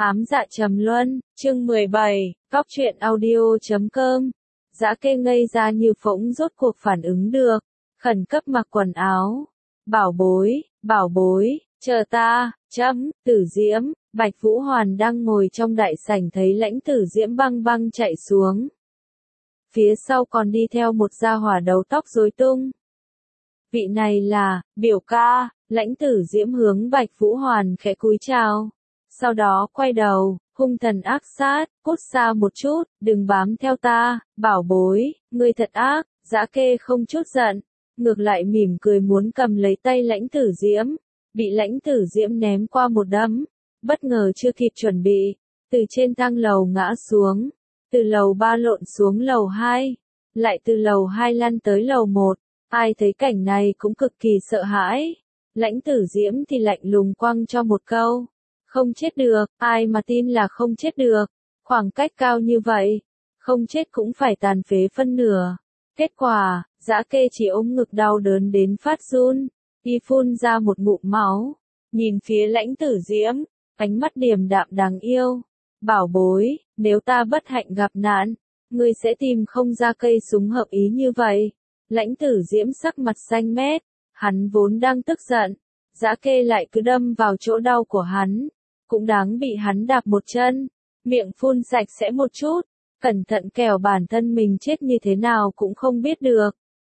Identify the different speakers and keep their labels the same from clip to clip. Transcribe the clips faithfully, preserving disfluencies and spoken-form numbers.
Speaker 1: Ám dạ trầm luân, chương mười bảy, góc truyện audio chấm com. Dã Kê ngây ra như phỗng rốt cuộc phản ứng được, khẩn cấp mặc quần áo. Bảo bối, bảo bối, chờ ta, chấm, Tử Diễm. Bạch Vũ Hoàn đang ngồi trong đại sảnh thấy Lãnh Tử Diễm băng băng chạy xuống. Phía sau còn đi theo một gia hỏa đầu tóc rối tung. Vị này là, biểu ca. Lãnh Tử Diễm hướng Bạch Vũ Hoàn khẽ cúi chào. Sau đó quay đầu, hung thần ác sát, cút xa một chút, đừng bám theo ta, bảo bối, ngươi thật ác. Dã Kê không chút giận, ngược lại mỉm cười muốn cầm lấy tay Lãnh Tử Diễm, bị Lãnh Tử Diễm ném qua một đấm, bất ngờ chưa kịp chuẩn bị, từ trên thang lầu ngã xuống, từ lầu ba lộn xuống lầu hai, lại từ lầu hai lăn tới lầu một, ai thấy cảnh này cũng cực kỳ sợ hãi. Lãnh Tử Diễm thì lạnh lùng quăng cho một câu. Không chết được, ai mà tin là không chết được, khoảng cách cao như vậy, không chết cũng phải tàn phế phân nửa. Kết quả, Dã Kê chỉ ôm ngực đau đớn đến phát run, y phun ra một ngụm máu, nhìn phía Lãnh Tử Diễm, ánh mắt điềm đạm đáng yêu. Bảo bối, nếu ta bất hạnh gặp nạn, ngươi sẽ tìm không ra cây súng hợp ý như vậy. Lãnh Tử Diễm sắc mặt xanh mét, hắn vốn đang tức giận, Dã Kê lại cứ đâm vào chỗ đau của hắn. Cũng đáng bị hắn đạp một chân, miệng phun sạch sẽ một chút, cẩn thận kẻo bản thân mình chết như thế nào cũng không biết được.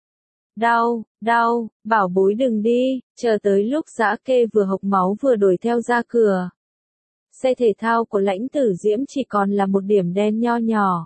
Speaker 1: Đau, đau, bảo bối đừng đi, chờ tới lúc Dã Kê vừa hộc máu vừa đuổi theo ra cửa. Xe thể thao của Lãnh Tử Diễm chỉ còn là một điểm đen nho nhỏ.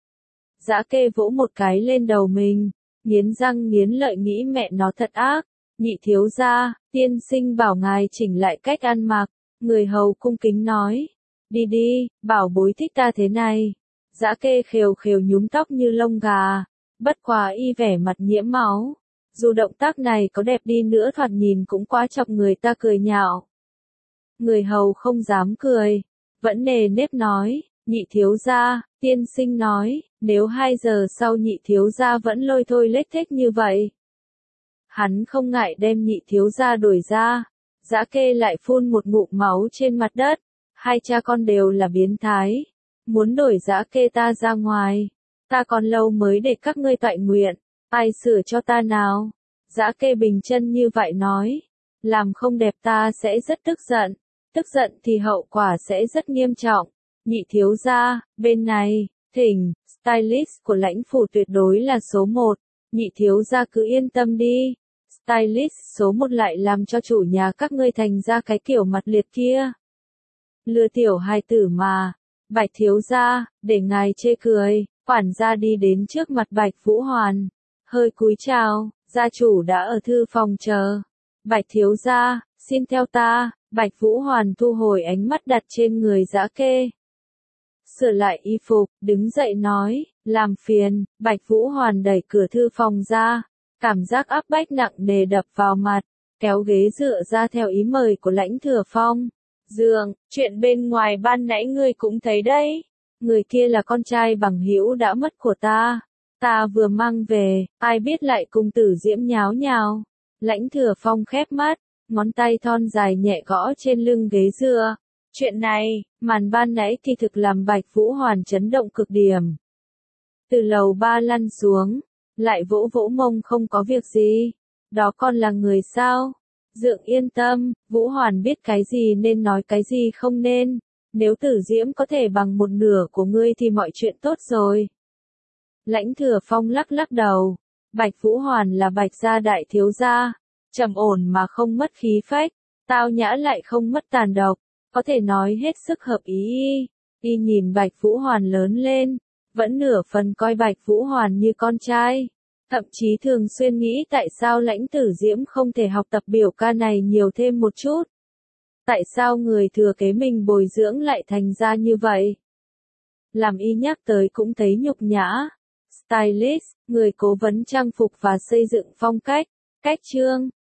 Speaker 1: Dã Kê vỗ một cái lên đầu mình, nghiến răng nghiến lợi nghĩ mẹ nó thật ác, nhị thiếu gia, tiên sinh bảo ngài chỉnh lại cách ăn mặc. Người hầu cung kính nói, đi đi, bảo bối thích ta thế này. Dã Kê khều khều nhúm tóc như lông gà, bất quá y vẻ mặt nhiễm máu. Dù động tác này có đẹp đi nữa thoạt nhìn cũng quá chọc người ta cười nhạo. Người hầu không dám cười, vẫn nề nếp nói, nhị thiếu gia, tiên sinh nói, nếu hai giờ sau nhị thiếu gia vẫn lôi thôi lếch thếch như vậy. Hắn không ngại đem nhị thiếu gia đuổi ra. Dã Kê lại phun một ngụm máu trên mặt đất, hai cha con đều là biến thái, muốn đuổi Dã Kê ta ra ngoài, ta còn lâu mới để các ngươi toại nguyện, ai sửa cho ta nào. Dã Kê bình chân như vậy nói, làm không đẹp ta sẽ rất tức giận, tức giận thì hậu quả sẽ rất nghiêm trọng. Nhị thiếu gia, bên này, thỉnh, stylist của Lãnh phủ tuyệt đối là số một, nhị thiếu gia cứ yên tâm đi. Stylist số một lại làm cho chủ nhà các ngươi thành ra cái kiểu mặt liệt kia. Lừa tiểu hài tử mà. Bạch thiếu gia, để ngài chê cười, quản gia đi đến trước mặt Bạch Vũ Hoàn, hơi cúi chào, gia chủ đã ở thư phòng chờ. Bạch thiếu gia, xin theo ta. Bạch Vũ Hoàn thu hồi ánh mắt đặt trên người Dã Kê, sửa lại y phục, đứng dậy nói, làm phiền. Bạch Vũ Hoàn đẩy cửa thư phòng ra. Cảm giác áp bách nặng nề đập vào mặt, kéo ghế dựa ra theo ý mời của Lãnh Thừa Phong. Dượng, chuyện bên ngoài ban nãy ngươi cũng thấy đấy. Người kia là con trai bằng hữu đã mất của ta. Ta vừa mang về, ai biết lại cùng Tử Diễm nháo nhào. Lãnh Thừa Phong khép mắt, ngón tay thon dài nhẹ gõ trên lưng ghế dựa. Chuyện này, màn ban nãy thì thực làm Bạch Vũ Hoàn chấn động cực điểm. Từ lầu ba lăn xuống. Lại vỗ vỗ mông không có việc gì. Đó con là người sao? Dượng yên tâm, Vũ Hoàn biết cái gì nên nói cái gì không nên. Nếu Tử Diễm có thể bằng một nửa của ngươi thì mọi chuyện tốt rồi. Lãnh Thừa Phong lắc lắc đầu. Bạch Vũ Hoàn là Bạch gia đại thiếu gia. Trầm ổn mà không mất khí phách. Tao nhã lại không mất tàn độc. Có thể nói hết sức hợp ý y. Y nhìn Bạch Vũ Hoàn lớn lên. Vẫn nửa phần coi Bạch Vũ Hoàn như con trai, thậm chí thường xuyên nghĩ tại sao Lãnh Tử Diễm không thể học tập biểu ca này nhiều thêm một chút. Tại sao người thừa kế mình bồi dưỡng lại thành ra như vậy? Làm y nhắc tới cũng thấy nhục nhã. Stylist, người cố vấn trang phục và xây dựng phong cách, cách chương,